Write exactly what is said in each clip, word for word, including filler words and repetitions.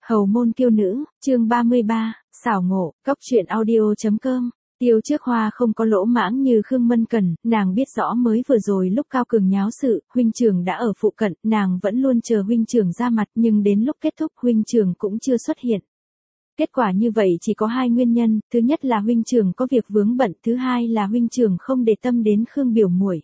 Hầu môn kiêu nữ, chương ba mươi ba, xảo ngộ, cốc truyện audio.com. Tiêu Trước Hoa không có lỗ mãng như Khương Mân Cần, nàng biết rõ mới vừa rồi lúc Cao Cường nháo sự, huynh trưởng đã ở phụ cận, nàng vẫn luôn chờ huynh trưởng ra mặt nhưng đến lúc kết thúc huynh trưởng cũng chưa xuất hiện. Kết quả như vậy chỉ có hai nguyên nhân, thứ nhất là huynh trưởng có việc vướng bận, thứ hai là huynh trưởng không để tâm đến Khương biểu muội.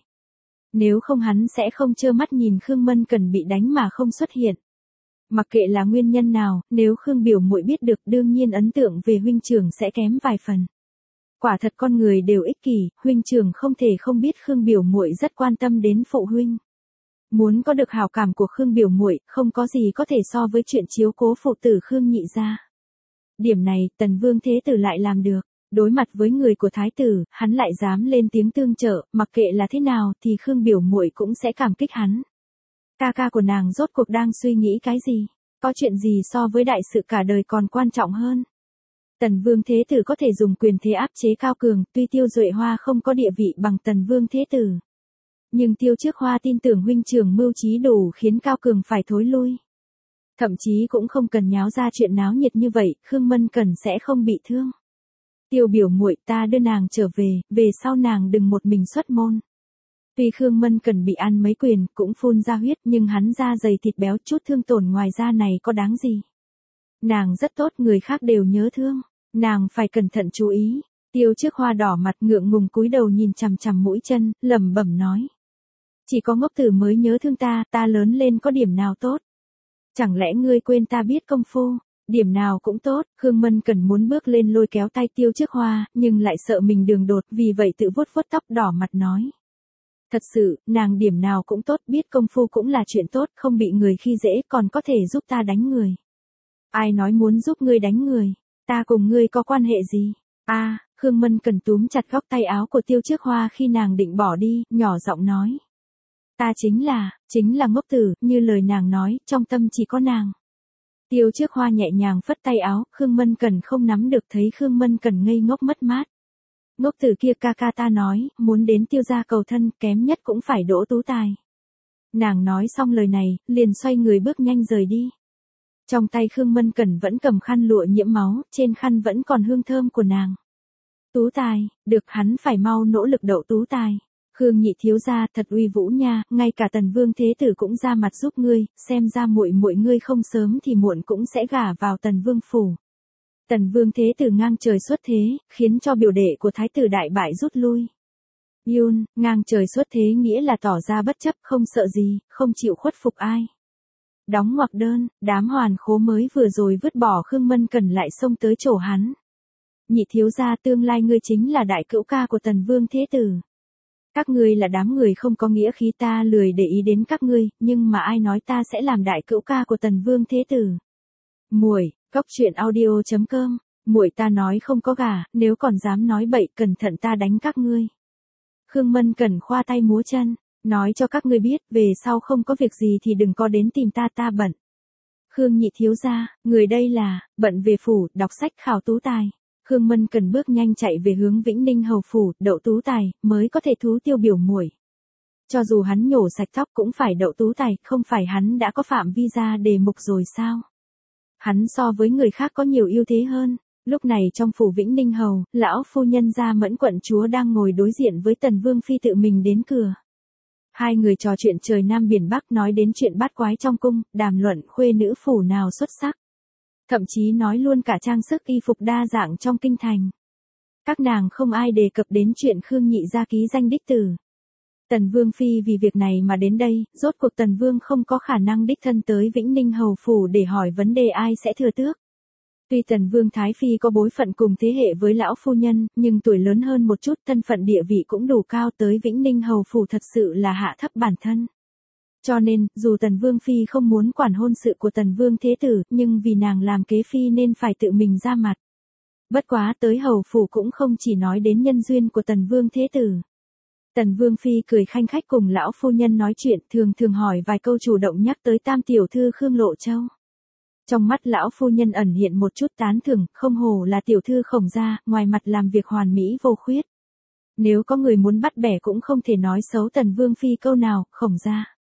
Nếu không hắn sẽ không trơ mắt nhìn Khương Mân Cần bị đánh mà không xuất hiện. Mặc kệ là nguyên nhân nào, nếu Khương biểu muội biết được đương nhiên ấn tượng về huynh trưởng sẽ kém vài phần. Quả thật con người đều ích kỷ, huynh trưởng không thể không biết Khương biểu muội rất quan tâm đến phụ huynh. Muốn có được hảo cảm của Khương biểu muội, không có gì có thể so với chuyện chiếu cố phụ tử Khương nhị gia. Điểm này, Tần Vương Thế Tử lại làm được. Đối mặt với người của Thái tử, hắn lại dám lên tiếng tương trợ, mặc kệ là thế nào thì Khương biểu muội cũng sẽ cảm kích hắn. Ca ca của nàng rốt cuộc đang suy nghĩ cái gì? Có chuyện gì so với đại sự cả đời còn quan trọng hơn? Tần Vương Thế Tử có thể dùng quyền thế áp chế Cao Cường, tuy Tiêu Duệ Hoa không có địa vị bằng Tần Vương Thế Tử. Nhưng Tiêu Trước Hoa tin tưởng huynh trưởng mưu trí đủ khiến Cao Cường phải thối lui. Thậm chí cũng không cần nháo ra chuyện náo nhiệt như vậy, Khương Mân Cần sẽ không bị thương. Tiêu biểu muội, ta đưa nàng trở về, về sau nàng đừng một mình xuất môn. Tuy Khương Mân Cần bị ăn mấy quyền, cũng phun ra huyết, nhưng hắn da dày thịt béo, chút thương tổn ngoài da này có đáng gì. Nàng rất tốt, người khác đều nhớ thương, nàng phải cẩn thận chú ý. Tiêu Trước Hoa đỏ mặt ngượng ngùng cúi đầu nhìn chằm chằm mũi chân, lẩm bẩm nói. Chỉ có ngốc tử mới nhớ thương ta, ta lớn lên có điểm nào tốt. Chẳng lẽ ngươi quên ta biết công phu, điểm nào cũng tốt. Khương Mân Cần muốn bước lên lôi kéo tay Tiêu Trước Hoa, nhưng lại sợ mình đường đột, vì vậy tự vuốt vuốt tóc đỏ mặt nói. Thật sự, nàng điểm nào cũng tốt, biết công phu cũng là chuyện tốt, không bị người khi dễ, còn có thể giúp ta đánh người. Ai nói muốn giúp ngươi đánh người, ta cùng ngươi có quan hệ gì? A, à, Khương Mân Cần túm chặt góc tay áo của Tiêu Trước Hoa khi nàng định bỏ đi, nhỏ giọng nói. Ta chính là, chính là ngốc tử, như lời nàng nói, trong tâm chỉ có nàng. Tiêu Trước Hoa nhẹ nhàng phất tay áo, Khương Mân Cần không nắm được, thấy Khương Mân Cần ngây ngốc mất mát. Ngốc tử kia, ca ca ta nói, muốn đến Tiêu gia cầu thân, kém nhất cũng phải đỗ tú tài. Nàng nói xong lời này, liền xoay người bước nhanh rời đi. Trong tay Khương Mân Cần vẫn cầm khăn lụa nhiễm máu, trên khăn vẫn còn hương thơm của nàng. Tú tài, được, hắn phải mau nỗ lực đậu tú tài. Khương nhị thiếu gia thật uy vũ nha, ngay cả Tần Vương Thế Tử cũng ra mặt giúp ngươi, xem ra muội muội ngươi không sớm thì muộn cũng sẽ gả vào Tần Vương phủ. Tần Vương Thế Tử ngang trời xuất thế, khiến cho biểu đệ của Thái tử đại bại rút lui. Yun, ngang trời xuất thế nghĩa là tỏ ra bất chấp, không sợ gì, không chịu khuất phục ai. Đóng ngoặc đơn, đám hoàn khố mới vừa rồi vứt bỏ Khương Mân Cần lại xông tới chỗ hắn. Nhị thiếu gia, tương lai ngươi chính là đại cữu ca của Tần Vương Thế Tử. Các ngươi là đám người không có nghĩa khí, ta lười để ý đến các ngươi, nhưng mà ai nói ta sẽ làm đại cữu ca của Tần Vương Thế Tử. Muội, cốc truyện audio.com, muội ta nói không có gả, nếu còn dám nói bậy cẩn thận ta đánh các ngươi. Khương Mân Cần khoa tay múa chân, nói cho các ngươi biết, về sau không có việc gì thì đừng có đến tìm ta, ta bận. Khương nhị thiếu gia, người đây là, bận về phủ, đọc sách khảo tú tài. Khương Mân Cần bước nhanh chạy về hướng Vĩnh Ninh hầu phủ, đậu tú tài, mới có thể thú Tiêu biểu muội. Cho dù hắn nhổ sạch tóc cũng phải đậu tú tài, không phải hắn đã có phạm vi ra đề mục rồi sao? Hắn so với người khác có nhiều ưu thế hơn. Lúc này trong phủ Vĩnh Ninh hầu, lão phu nhân Gia Mẫn quận chúa đang ngồi đối diện với Tần Vương phi tự mình đến cửa. Hai người trò chuyện trời Nam biển Bắc, nói đến chuyện bát quái trong cung, đàm luận khuê nữ phủ nào xuất sắc. Thậm chí nói luôn cả trang sức y phục đa dạng trong kinh thành. Các nàng không ai đề cập đến chuyện Khương nhị gia ký danh đích tử. Tần Vương phi vì việc này mà đến đây, rốt cuộc Tần Vương không có khả năng đích thân tới Vĩnh Ninh hầu phủ để hỏi vấn đề ai sẽ thừa tước. Tuy Tần Vương Thái phi có bối phận cùng thế hệ với lão phu nhân, nhưng tuổi lớn hơn một chút, thân phận địa vị cũng đủ cao, tới Vĩnh Ninh hầu phủ thật sự là hạ thấp bản thân. Cho nên, dù Tần Vương phi không muốn quản hôn sự của Tần Vương Thế Tử, nhưng vì nàng làm kế phi nên phải tự mình ra mặt. Bất quá tới hầu phủ cũng không chỉ nói đến nhân duyên của Tần Vương Thế Tử. Tần Vương phi cười khanh khách cùng lão phu nhân nói chuyện, thường thường hỏi vài câu, chủ động nhắc tới tam tiểu thư Khương Lộ Châu. Trong mắt lão phu nhân ẩn hiện một chút tán thưởng, không hổ là tiểu thư Khổng gia, ngoài mặt làm việc hoàn mỹ vô khuyết. Nếu có người muốn bắt bẻ cũng không thể nói xấu Tần Vương phi câu nào, Khổng gia.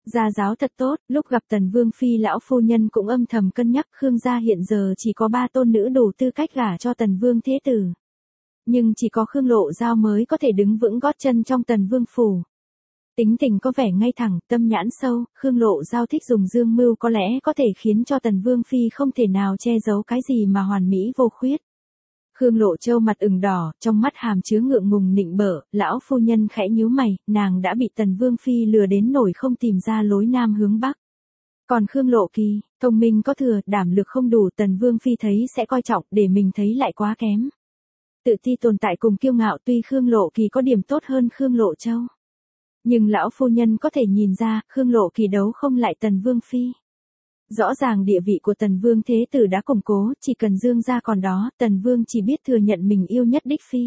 Gia giáo thật tốt, lúc gặp Tần Vương Phi lão phu nhân cũng âm thầm cân nhắc Khương gia hiện giờ chỉ có ba tôn nữ đủ tư cách gả cho Tần Vương Thế Tử. Nhưng chỉ có Khương Lộ Giao mới có thể đứng vững gót chân trong Tần Vương Phủ. Tính tình có vẻ ngay thẳng, tâm nhãn sâu, Khương Lộ Giao thích dùng dương mưu có lẽ có thể khiến cho Tần Vương Phi không thể nào che giấu cái gì mà hoàn mỹ vô khuyết. Khương Lộ Châu mặt ửng đỏ, trong mắt hàm chứa ngượng ngùng nịnh bợ, lão phu nhân khẽ nhíu mày, nàng đã bị Tần Vương Phi lừa đến nổi không tìm ra lối nam hướng bắc. Còn Khương Lộ Kỳ, thông minh có thừa, đảm lực không đủ, Tần Vương Phi thấy sẽ coi trọng, để mình thấy lại quá kém. Tự ti tồn tại cùng kiêu ngạo, tuy Khương Lộ Kỳ có điểm tốt hơn Khương Lộ Châu. Nhưng lão phu nhân có thể nhìn ra, Khương Lộ Kỳ đấu không lại Tần Vương Phi. Rõ ràng địa vị của Tần Vương Thế Tử đã củng cố, chỉ cần Dương gia còn đó, Tần Vương chỉ biết thừa nhận mình yêu nhất đích Phi.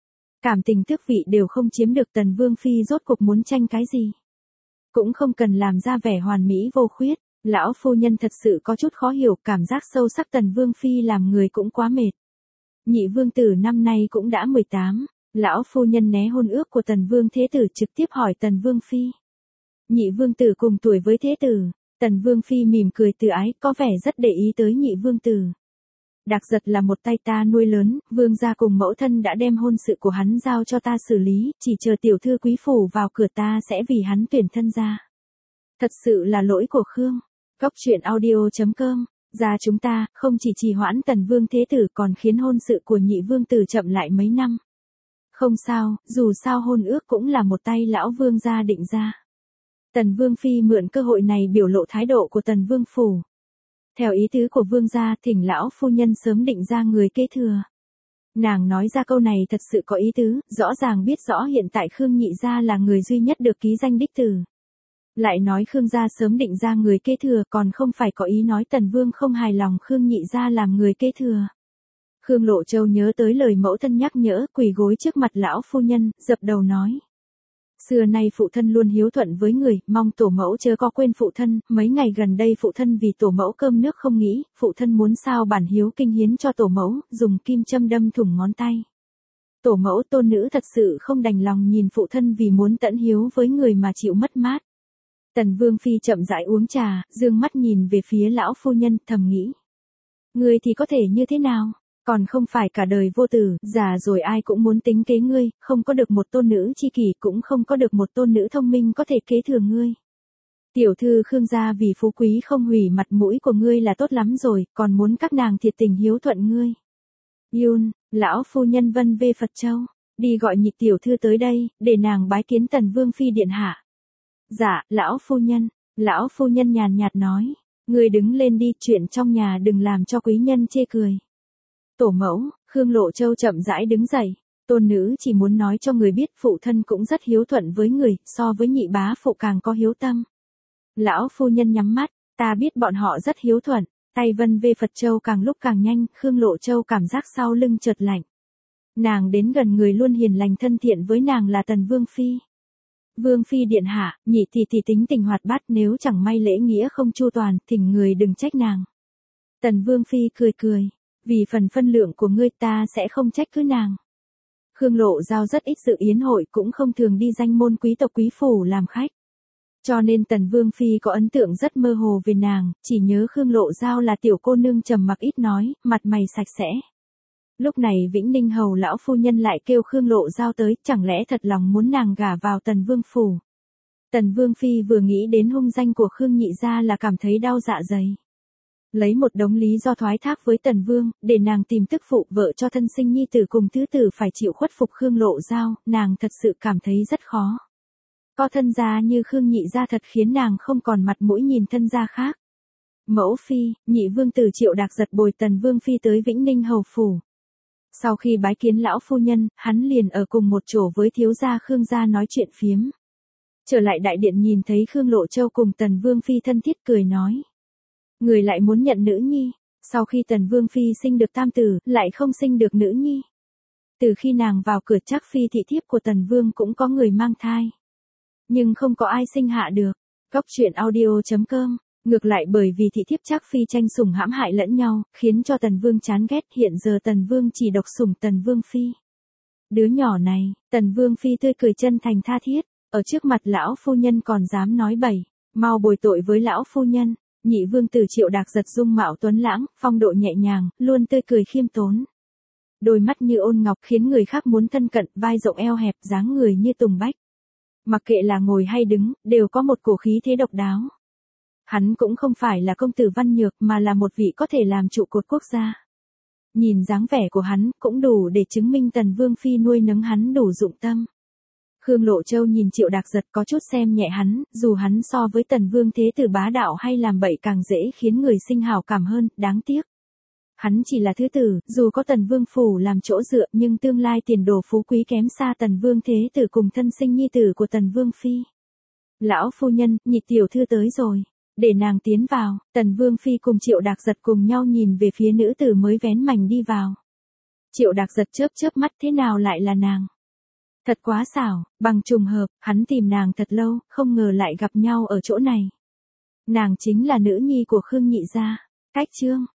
Cảm tình tước vị đều không chiếm được, Tần Vương Phi rốt cuộc muốn tranh cái gì. Cũng không cần làm ra vẻ hoàn mỹ vô khuyết, lão phu nhân thật sự có chút khó hiểu, cảm giác sâu sắc Tần Vương Phi làm người cũng quá mệt. Nhị Vương Tử năm nay cũng đã mười tám, lão phu nhân né hôn ước của Tần Vương Thế Tử trực tiếp hỏi Tần Vương Phi. Nhị Vương Tử cùng tuổi với Thế Tử. Tần Vương Phi mỉm cười từ ái, có vẻ rất để ý tới Nhị Vương Tử. Đặc Giật là một tay ta nuôi lớn, Vương gia cùng mẫu thân đã đem hôn sự của hắn giao cho ta xử lý, chỉ chờ tiểu thư quý phủ vào cửa ta sẽ vì hắn tuyển thân ra. Thật sự là lỗi của Khương. Góc truyện audio chấm com, gia chúng ta, không chỉ trì hoãn Tần Vương Thế Tử còn khiến hôn sự của Nhị Vương Tử chậm lại mấy năm. Không sao, dù sao hôn ước cũng là một tay lão Vương gia định ra. Tần Vương Phi mượn cơ hội này biểu lộ thái độ của Tần Vương Phủ. Theo ý tứ của Vương gia, thỉnh lão phu nhân sớm định ra người kế thừa. Nàng nói ra câu này thật sự có ý tứ, rõ ràng biết rõ hiện tại Khương Nhị gia là người duy nhất được ký danh đích tử. Lại nói Khương gia sớm định ra người kế thừa, còn không phải có ý nói Tần Vương không hài lòng Khương Nhị gia làm người kế thừa. Khương Lộ Châu nhớ tới lời mẫu thân nhắc nhở, quỳ gối trước mặt lão phu nhân, dập đầu nói. Xưa nay phụ thân luôn hiếu thuận với người, mong tổ mẫu chớ có quên phụ thân, mấy ngày gần đây phụ thân vì tổ mẫu cơm nước không nghĩ, phụ thân muốn sao bản hiếu kinh hiến cho tổ mẫu, dùng kim châm đâm thủng ngón tay. Tổ mẫu tôn nữ thật sự không đành lòng nhìn phụ thân vì muốn tận hiếu với người mà chịu mất mát. Tần Vương Phi chậm rãi uống trà, dương mắt nhìn về phía lão phu nhân, thầm nghĩ. Người thì có thể như thế nào? Còn không phải cả đời vô tử, già rồi ai cũng muốn tính kế ngươi, không có được một tôn nữ chi kỷ cũng không có được một tôn nữ thông minh có thể kế thừa ngươi. Tiểu thư Khương gia vì phú quý không hủy mặt mũi của ngươi là tốt lắm rồi, còn muốn các nàng thiệt tình hiếu thuận ngươi. Yun, lão phu nhân vân về Phật Châu, đi gọi Nhị tiểu thư tới đây, để nàng bái kiến Tần Vương Phi điện hạ. Dạ, lão phu nhân, lão phu nhân nhàn nhạt nói, ngươi đứng lên đi, chuyện trong nhà đừng làm cho quý nhân chê cười. Tổ mẫu, Khương Lộ Châu chậm rãi đứng dậy, tôn nữ chỉ muốn nói cho người biết phụ thân cũng rất hiếu thuận với người, so với nhị bá phụ càng có hiếu tâm. Lão phu nhân nhắm mắt, ta biết bọn họ rất hiếu thuận, tay vân về Phật Châu càng lúc càng nhanh, Khương Lộ Châu cảm giác sau lưng chợt lạnh. Nàng đến gần người luôn hiền lành thân thiện với nàng là Tần Vương Phi. Vương Phi điện hạ, Nhị tỷ tỷ tính tình hoạt bát, nếu chẳng may lễ nghĩa không chu toàn, thỉnh người đừng trách nàng. Tần Vương Phi cười cười. Vì phần phân lượng của ngươi ta sẽ không trách cứ nàng. Khương Lộ Giao rất ít dự yến hội, cũng không thường đi danh môn quý tộc quý phủ làm khách. Cho nên Tần Vương Phi có ấn tượng rất mơ hồ về nàng, chỉ nhớ Khương Lộ Giao là tiểu cô nương trầm mặc ít nói, mặt mày sạch sẽ. Lúc này Vĩnh Ninh hầu lão phu nhân lại kêu Khương Lộ Giao tới, chẳng lẽ thật lòng muốn nàng gả vào Tần Vương phủ. Tần Vương Phi vừa nghĩ đến hung danh của Khương Nhị gia là cảm thấy đau dạ dày. Lấy một đống lý do thoái thác với Tần Vương, để nàng tìm tức phụ vợ cho thân sinh nhi tử cùng tứ tử phải chịu khuất phục Khương Lộ Giao, nàng thật sự cảm thấy rất khó. Có thân gia như Khương Nhị gia thật khiến nàng không còn mặt mũi nhìn thân gia khác. Mẫu Phi, Nhị Vương Tử Triệu Đạc Giật bồi Tần Vương Phi tới Vĩnh Ninh hầu phủ. Sau khi bái kiến lão phu nhân, hắn liền ở cùng một chỗ với thiếu gia Khương gia nói chuyện phiếm. Trở lại đại điện nhìn thấy Khương Lộ Châu cùng Tần Vương Phi thân thiết cười nói. Người lại muốn nhận nữ nhi, sau khi Tần Vương Phi sinh được tam tử, lại không sinh được nữ nhi. Từ khi nàng vào cửa Trác Phi thị thiếp của Tần Vương cũng có người mang thai. Nhưng không có ai sinh hạ được. Góc truyện audio chấm com, ngược lại bởi vì thị thiếp Trác Phi tranh sủng hãm hại lẫn nhau, khiến cho Tần Vương chán ghét, hiện giờ Tần Vương chỉ độc sủng Tần Vương Phi. Đứa nhỏ này, Tần Vương Phi tươi cười chân thành tha thiết, ở trước mặt lão phu nhân còn dám nói bậy. Mau bồi tội với lão phu nhân. Nhị vương tử Triệu Đạc Giật dung mạo tuấn lãng, phong độ nhẹ nhàng, luôn tươi cười khiêm tốn. Đôi mắt như ôn ngọc khiến người khác muốn thân cận, vai rộng eo hẹp, dáng người như tùng bách. Mặc kệ là ngồi hay đứng, đều có một cổ khí thế độc đáo. Hắn cũng không phải là công tử văn nhược mà là một vị có thể làm trụ cột quốc gia. Nhìn dáng vẻ của hắn cũng đủ để chứng minh Tần Vương Phi nuôi nấng hắn đủ dụng tâm. Khương Lộ Châu nhìn Triệu Đạc Giật có chút xem nhẹ hắn, dù hắn so với Tần Vương Thế Tử bá đạo hay làm bậy càng dễ khiến người sinh hảo cảm hơn, đáng tiếc. Hắn chỉ là thứ tử, dù có Tần Vương Phủ làm chỗ dựa nhưng tương lai tiền đồ phú quý kém xa Tần Vương Thế Tử cùng thân sinh nhi tử của Tần Vương Phi. Lão phu nhân, nhị tiểu thư tới rồi. Để nàng tiến vào, Tần Vương Phi cùng Triệu Đạc Giật cùng nhau nhìn về phía nữ tử mới vén mành đi vào. Triệu Đạc Giật chớp chớp mắt, thế nào lại là nàng? Thật quá xảo, bằng trùng hợp, hắn tìm nàng thật lâu, không ngờ lại gặp nhau ở chỗ này. Nàng chính là nữ nhi của Khương nhị gia. Cách chương